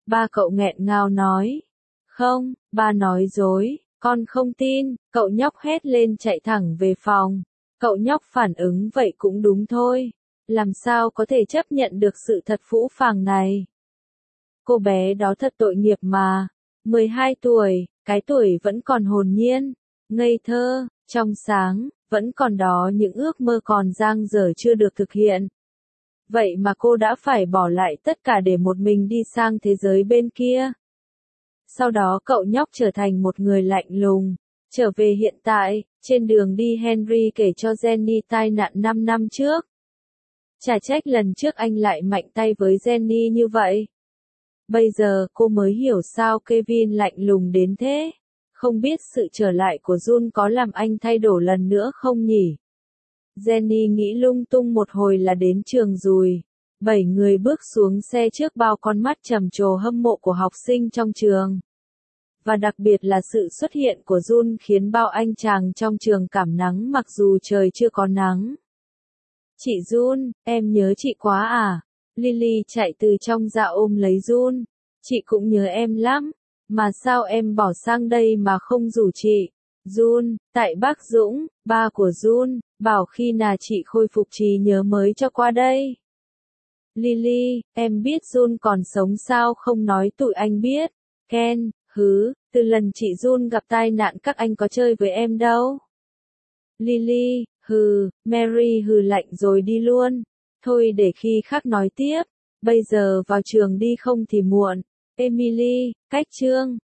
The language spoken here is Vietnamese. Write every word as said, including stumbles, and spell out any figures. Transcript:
Ba cậu nghẹn ngào nói. Không, ba nói dối, con không tin, cậu nhóc hét lên chạy thẳng về phòng. Cậu nhóc phản ứng vậy cũng đúng thôi. Làm sao có thể chấp nhận được sự thật phũ phàng này? Cô bé đó thật tội nghiệp mà. mười hai tuổi, cái tuổi vẫn còn hồn nhiên, ngây thơ, trong sáng, vẫn còn đó những ước mơ còn dang dở chưa được thực hiện. Vậy mà cô đã phải bỏ lại tất cả để một mình đi sang thế giới bên kia. Sau đó cậu nhóc trở thành một người lạnh lùng. Trở về hiện tại, trên đường đi Henry kể cho Jenny tai nạn năm năm trước. Chả trách lần trước anh lại mạnh tay với Jenny như vậy. Bây giờ cô mới hiểu sao Kevin lạnh lùng đến thế. Không biết sự trở lại của Jun có làm anh thay đổi lần nữa không nhỉ? Jenny nghĩ lung tung một hồi là đến trường rồi. Bảy người bước xuống xe trước bao con mắt trầm trồ hâm mộ của học sinh trong trường. Và đặc biệt là sự xuất hiện của Jun khiến bao anh chàng trong trường cảm nắng mặc dù trời chưa có nắng. Chị Jun, em nhớ chị quá à? Lily chạy từ trong ra ôm lấy Jun. Chị cũng nhớ em lắm. Mà sao em bỏ sang đây mà không rủ chị? Jun, tại bác Dũng, ba của Jun, bảo khi nào chị khôi phục trí nhớ mới cho qua đây. Lily, em biết Jun còn sống sao không nói tụi anh biết. Ken, hứ, từ lần chị Jun gặp tai nạn các anh có chơi với em đâu. Lily, hừ, Mary hừ lạnh rồi đi luôn. Thôi để khi khác nói tiếp. Bây giờ vào trường đi không thì muộn. Emily, cách chương.